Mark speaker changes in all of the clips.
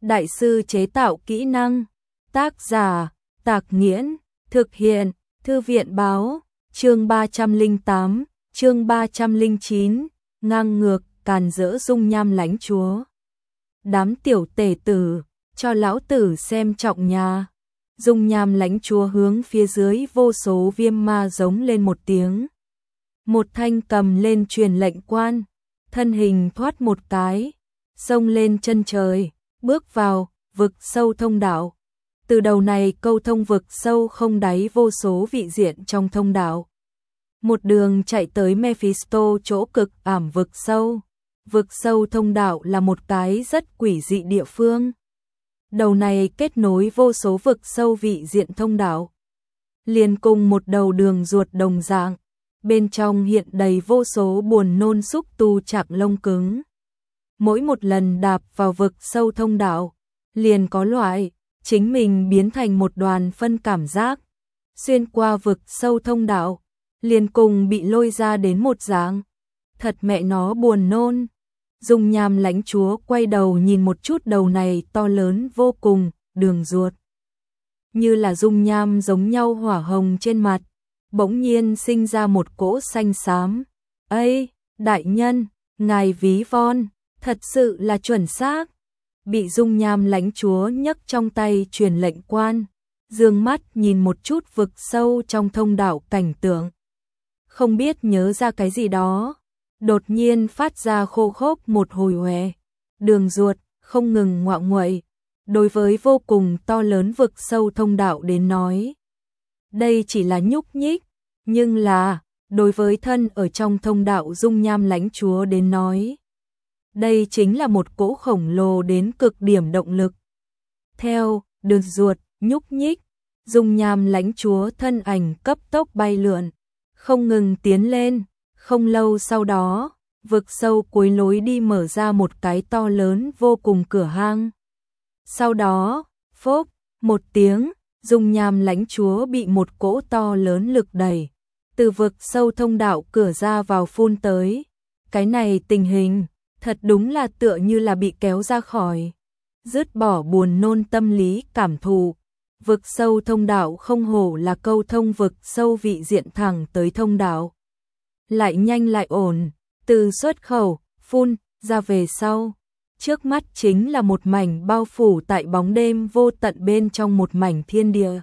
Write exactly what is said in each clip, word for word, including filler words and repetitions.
Speaker 1: đại sư chế tạo kỹ năng. Tác giả, Tạc Nghiễn, thực hiện, Thư viện Báo, chương ba trăm lẻ tám, chương ba trăm lẻ chín, ngang ngược, càn rỡ dung nham lãnh chúa. Đám tiểu tể tử, cho lão tử xem trọng nhà. Dung nham lãnh chúa hướng phía dưới vô số viêm ma giống lên một tiếng. Một thanh cầm lên truyền lệnh quan, thân hình thoát một cái, xông lên chân trời, bước vào vực sâu thông đạo. Từ đầu này câu thông vực sâu không đáy vô số vị diện trong thông đạo. Một đường chạy tới Mephisto chỗ cực ảm vực sâu. Vực sâu thông đạo là một cái rất quỷ dị địa phương. Đầu này kết nối vô số vực sâu vị diện thông đạo. Liền cùng một đầu đường ruột đồng dạng. Bên trong hiện đầy vô số buồn nôn xúc tu chạc lông cứng. Mỗi một lần đạp vào vực sâu thông đạo, liền có loại chính mình biến thành một đoàn phân cảm giác. Xuyên qua vực sâu thông đạo, liền cùng bị lôi ra đến một dạng. Thật mẹ nó buồn nôn. Dung nham lãnh chúa quay đầu nhìn một chút đầu này to lớn vô cùng, đường ruột. Như là dung nham giống nhau hỏa hồng trên mặt, bỗng nhiên sinh ra một cỗ xanh xám. Ây, đại nhân, ngài ví von, thật sự là chuẩn xác. Bị dung nham lãnh chúa nhấc trong tay truyền lệnh quan, dương mắt nhìn một chút vực sâu trong thông đạo cảnh tượng. Không biết nhớ ra cái gì đó, đột nhiên phát ra khô khốc một hồi hòe. Đường ruột không ngừng ngoạo nguậy, đối với vô cùng to lớn vực sâu thông đạo đến nói. Đây chỉ là nhúc nhích, nhưng là, đối với thân ở trong thông đạo dung nham lãnh chúa đến nói. Đây chính là một cỗ khổng lồ đến cực điểm động lực. Theo đường ruột nhúc nhích, dung nham lãnh chúa thân ảnh cấp tốc bay lượn, không ngừng tiến lên. Không lâu sau đó, vực sâu cuối lối đi mở ra một cái to lớn vô cùng cửa hang. Sau đó, phốp, một tiếng, dung nham lãnh chúa bị một cỗ to lớn lực đẩy. Từ vực sâu thông đạo cửa ra vào phun tới. Cái này tình hình, thật đúng là tựa như là bị kéo ra khỏi. Dứt bỏ buồn nôn tâm lý cảm thụ. Vực sâu thông đạo không hổ là câu thông vực sâu vị diện thẳng tới thông đạo. Lại nhanh lại ổn, từ xuất khẩu, phun, ra về sau. Trước mắt chính là một mảnh bao phủ tại bóng đêm vô tận bên trong một mảnh thiên địa.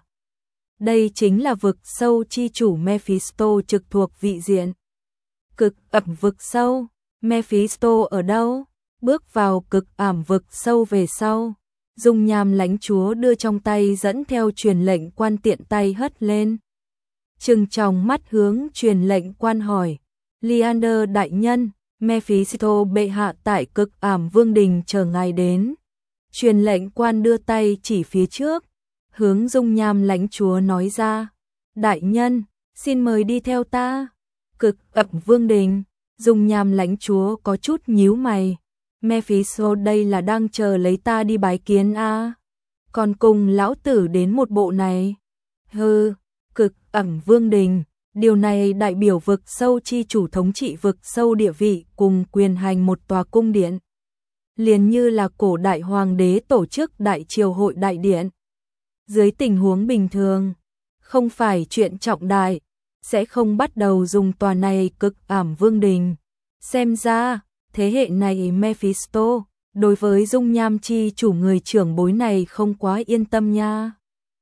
Speaker 1: Đây chính là vực sâu chi chủ Mephisto trực thuộc vị diện. Cực ẩm vực sâu, Mephisto ở đâu? Bước vào cực ảm vực sâu về sau. Dung nham lãnh chúa đưa trong tay dẫn theo truyền lệnh quan tiện tay hất lên. Trừng tròng mắt hướng truyền lệnh quan hỏi. Leander đại nhân, Mephisto bệ hạ tại cực ảm vương đình chờ ngài đến. Truyền lệnh quan đưa tay chỉ phía trước, hướng dung nham lãnh chúa nói ra. Đại nhân, xin mời đi theo ta. Cực ẩm vương đình, dung nham lãnh chúa có chút nhíu mày. Mephisto đây là đang chờ lấy ta đi bái kiến a à? Còn cùng lão tử đến một bộ này. Hừ, cực ẩm vương đình. Điều này đại biểu vực sâu chi chủ thống trị vực sâu địa vị cùng quyền hành một tòa cung điện. Liền như là cổ đại hoàng đế tổ chức đại triều hội đại điện. Dưới tình huống bình thường, không phải chuyện trọng đại, sẽ không bắt đầu dùng tòa này cực ảm vương đình. Xem ra, thế hệ này Mephisto, đối với dung nham chi chủ người trưởng bối này không quá yên tâm nha.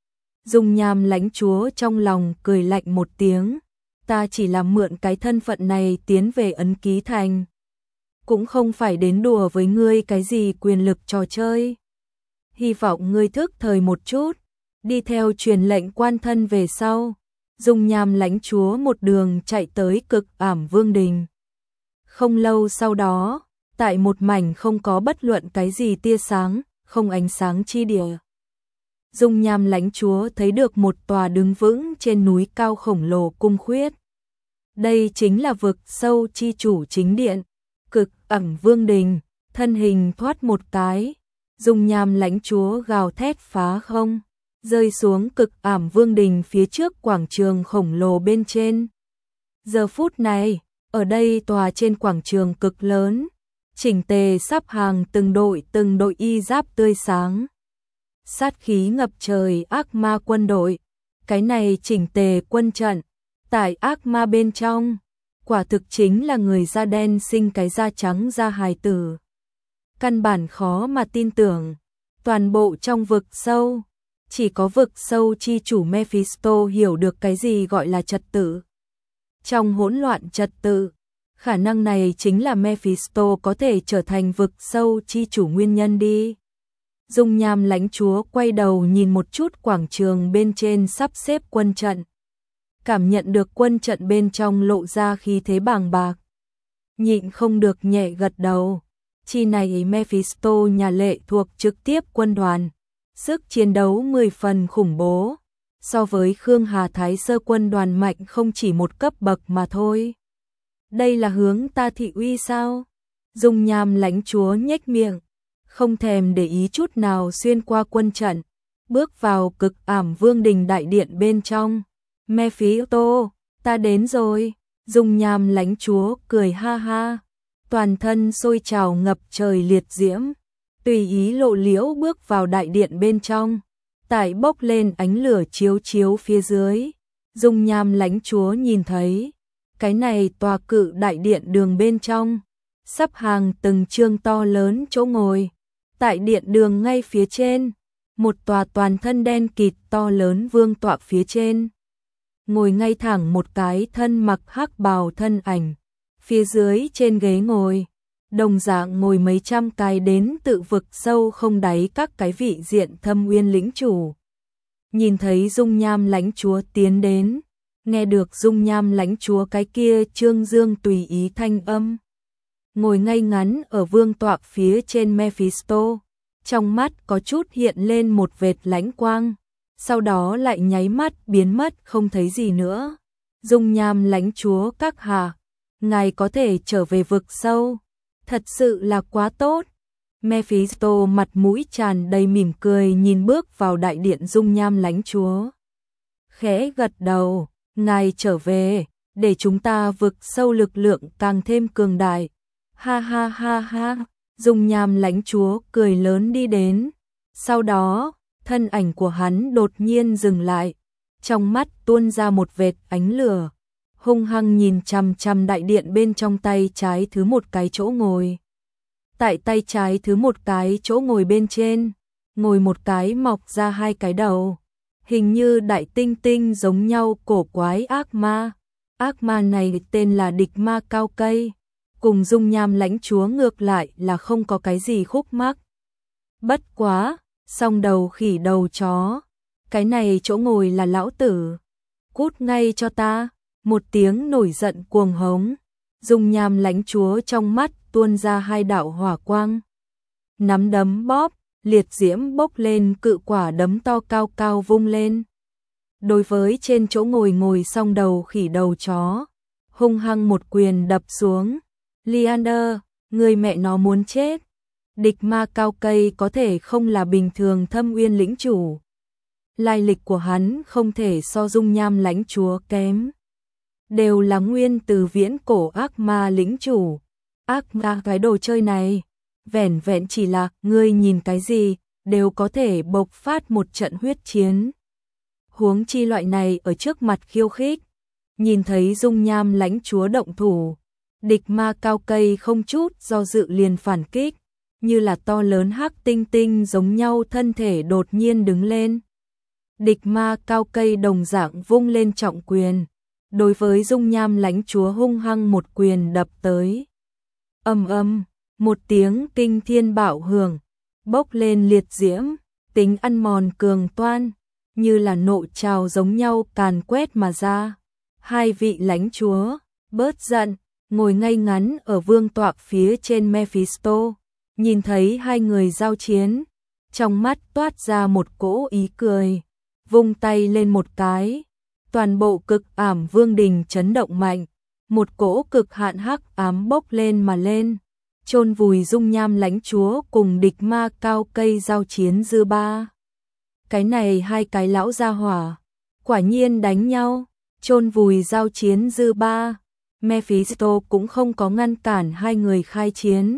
Speaker 1: Dung nham lãnh chúa trong lòng cười lạnh một tiếng, ta chỉ là mượn cái thân phận này tiến về ấn ký thành. Cũng không phải đến đùa với ngươi cái gì quyền lực trò chơi. Hy vọng ngươi thức thời một chút, đi theo truyền lệnh quan thân về sau. Dung nham lãnh chúa một đường chạy tới cực ảm vương đình. Không lâu sau đó, tại một mảnh không có bất luận cái gì tia sáng, không ánh sáng chi địa. Dung nham lãnh chúa thấy được một tòa đứng vững trên núi cao khổng lồ cung khuyết. Đây chính là vực sâu chi chủ chính điện, cực ẩm vương đình, thân hình thoát một cái. Dung nham lãnh chúa gào thét phá không, rơi xuống cực ảm vương đình phía trước quảng trường khổng lồ bên trên. Giờ phút này, ở đây tòa trên quảng trường cực lớn, chỉnh tề sắp hàng từng đội từng đội y giáp tươi sáng. Sát khí ngập trời ác ma quân đội, cái này chỉnh tề quân trận, tại ác ma bên trong, quả thực chính là người da đen sinh cái da trắng da hài tử. Căn bản khó mà tin tưởng, toàn bộ trong vực sâu, chỉ có vực sâu chi chủ Mephisto hiểu được cái gì gọi là trật tự. Trong hỗn loạn trật tự, khả năng này chính là Mephisto có thể trở thành vực sâu chi chủ nguyên nhân đi. Dung Nham Lãnh Chúa quay đầu nhìn một chút quảng trường bên trên sắp xếp quân trận. Cảm nhận được quân trận bên trong lộ ra khí thế bàng bạc. Nhịn không được nhẹ gật đầu. Chi này Mephisto nhà lệ thuộc trực tiếp quân đoàn. Sức chiến đấu mười phần khủng bố. So với Khương Hà Thái Sơ quân đoàn mạnh không chỉ một cấp bậc mà thôi. Đây là hướng ta thị uy sao? Dung Nham Lãnh Chúa nhếch miệng, không thèm để ý chút nào xuyên qua quân trận, bước vào cực ảm vương đình đại điện bên trong. Mephisto, ta đến rồi. Dung Nham Lãnh Chúa cười ha ha, toàn thân sôi trào ngập trời liệt diễm, tùy ý lộ liễu bước vào đại điện bên trong. Tại bốc lên ánh lửa chiếu chiếu phía dưới, Dung Nham Lãnh Chúa nhìn thấy, cái này tòa cự đại điện đường bên trong, sắp hàng từng chương to lớn chỗ ngồi. Tại điện đường ngay phía trên, một tòa toàn thân đen kịt to lớn vương tọa phía trên. Ngồi ngay thẳng một cái thân mặc hắc bào thân ảnh, phía dưới trên ghế ngồi, đồng dạng ngồi mấy trăm cái đến tự vực sâu không đáy các cái vị diện thâm uyên lĩnh chủ. Nhìn thấy Dung Nham Lãnh Chúa tiến đến, nghe được Dung Nham Lãnh Chúa cái kia trương dương tùy ý thanh âm. Ngồi ngay ngắn ở vương tọa phía trên Mephisto, trong mắt có chút hiện lên một vệt lãnh quang, sau đó lại nháy mắt biến mất không thấy gì nữa. Dung Nham Lãnh Chúa các hạ, ngài có thể trở về vực sâu, thật sự là quá tốt. Mephisto mặt mũi tràn đầy mỉm cười nhìn bước vào đại điện Dung Nham Lãnh Chúa. Khẽ gật đầu, ngài trở về, để chúng ta vực sâu lực lượng càng thêm cường đại. Ha ha ha ha, Dung Nham Lãnh Chúa cười lớn đi đến. Sau đó, thân ảnh của hắn đột nhiên dừng lại, trong mắt tuôn ra một vệt ánh lửa, hung hăng nhìn chằm chằm đại điện bên trong tay trái thứ một cái chỗ ngồi. Tại tay trái thứ một cái chỗ ngồi bên trên, ngồi một cái mọc ra hai cái đầu, hình như đại tinh tinh giống nhau cổ quái ác ma. Ác ma này tên là Địch Ma Cao Cây, cùng Dung Nham Lãnh Chúa ngược lại là không có cái gì khúc mắc. Bất quá, song đầu khỉ đầu chó, cái này chỗ ngồi là lão tử, cút ngay cho ta. Một tiếng nổi giận cuồng hống, Dung Nham Lãnh Chúa trong mắt tuôn ra hai đạo hỏa quang. Nắm đấm bóp, liệt diễm bốc lên, cự quả đấm to cao cao vung lên. Đối với trên chỗ ngồi ngồi song đầu khỉ đầu chó, hung hăng một quyền đập xuống. Leander, người mẹ nó muốn chết. Địch Ma Cao Cây có thể không là bình thường thâm uyên lĩnh chủ. Lai lịch của hắn không thể so Dung Nham Lãnh Chúa kém. Đều là nguyên từ viễn cổ ác ma lĩnh chủ. Ác ma cái đồ chơi này, vẻn vẹn chỉ là ngươi nhìn cái gì, đều có thể bộc phát một trận huyết chiến. Huống chi loại này ở trước mặt khiêu khích. Nhìn thấy Dung Nham Lãnh Chúa động thủ, Địch Ma Cao Cây không chút do dự liền phản kích, như là to lớn hắc tinh tinh giống nhau thân thể đột nhiên đứng lên. Địch Ma Cao Cây đồng dạng vung lên trọng quyền, đối với Dung Nham Lãnh Chúa hung hăng một quyền đập tới. Ầm ầm, một tiếng kinh thiên bạo hưởng, bốc lên liệt diễm, tính ăn mòn cường toan, như là nộ trào giống nhau càn quét mà ra. Hai vị lãnh chúa, bớt giận, ngồi ngay ngắn ở vương tọa phía trên Mephisto, nhìn thấy hai người giao chiến, trong mắt toát ra một cỗ ý cười, vung tay lên một cái, toàn bộ cực ảm vương đình chấn động mạnh, một cỗ cực hạn hắc ám bốc lên mà lên, chôn vùi Dung Nham Lãnh Chúa cùng Địch Ma Cao Cây giao chiến dư ba. Cái này hai cái lão gia hỏa, quả nhiên đánh nhau, chôn vùi giao chiến dư ba. Mephisto cũng không có ngăn cản hai người khai chiến,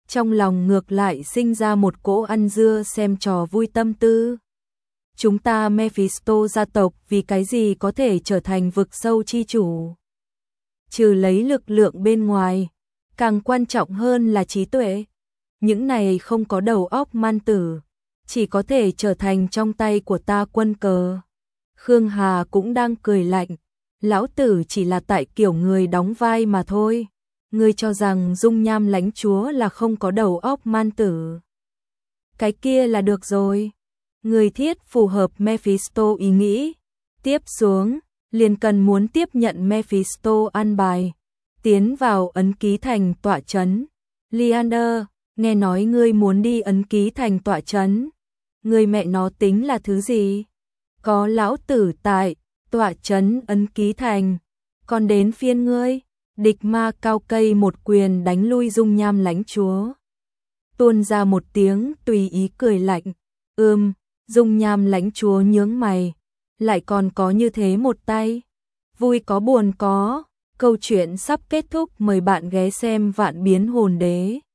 Speaker 1: trong lòng ngược lại sinh ra một cỗ ăn dưa xem trò vui tâm tư. Chúng ta Mephisto gia tộc vì cái gì có thể trở thành vực sâu chi chủ? Trừ lấy lực lượng bên ngoài, càng quan trọng hơn là trí tuệ. Những này không có đầu óc man tử, chỉ có thể trở thành trong tay của ta quân cờ. Khương Hà cũng đang cười lạnh, lão tử chỉ là tại kiểu người đóng vai mà thôi. Ngươi cho rằng dung nham lãnh chúa là không có đầu óc man tử. Cái kia là được rồi. Người thiết phù hợp Mephisto ý nghĩ. Tiếp xuống, liền cần muốn tiếp nhận Mephisto an bài, tiến vào ấn ký thành tọa trấn. Leander, nghe nói ngươi muốn đi ấn ký thành tọa trấn. Ngươi mẹ nó tính là thứ gì? Có lão tử tại, tọa trấn ấn ký thành. Còn đến phiên ngươi, địch ma cao cây một quyền đánh lui dung nham lãnh chúa. Tuôn ra một tiếng tùy ý cười lạnh. Ừm, dung nham lãnh chúa nhướng mày. Lại còn có như thế một tay. Vui có buồn có. Câu chuyện sắp kết thúc, mời bạn ghé xem Vạn Biến Hồn Đế.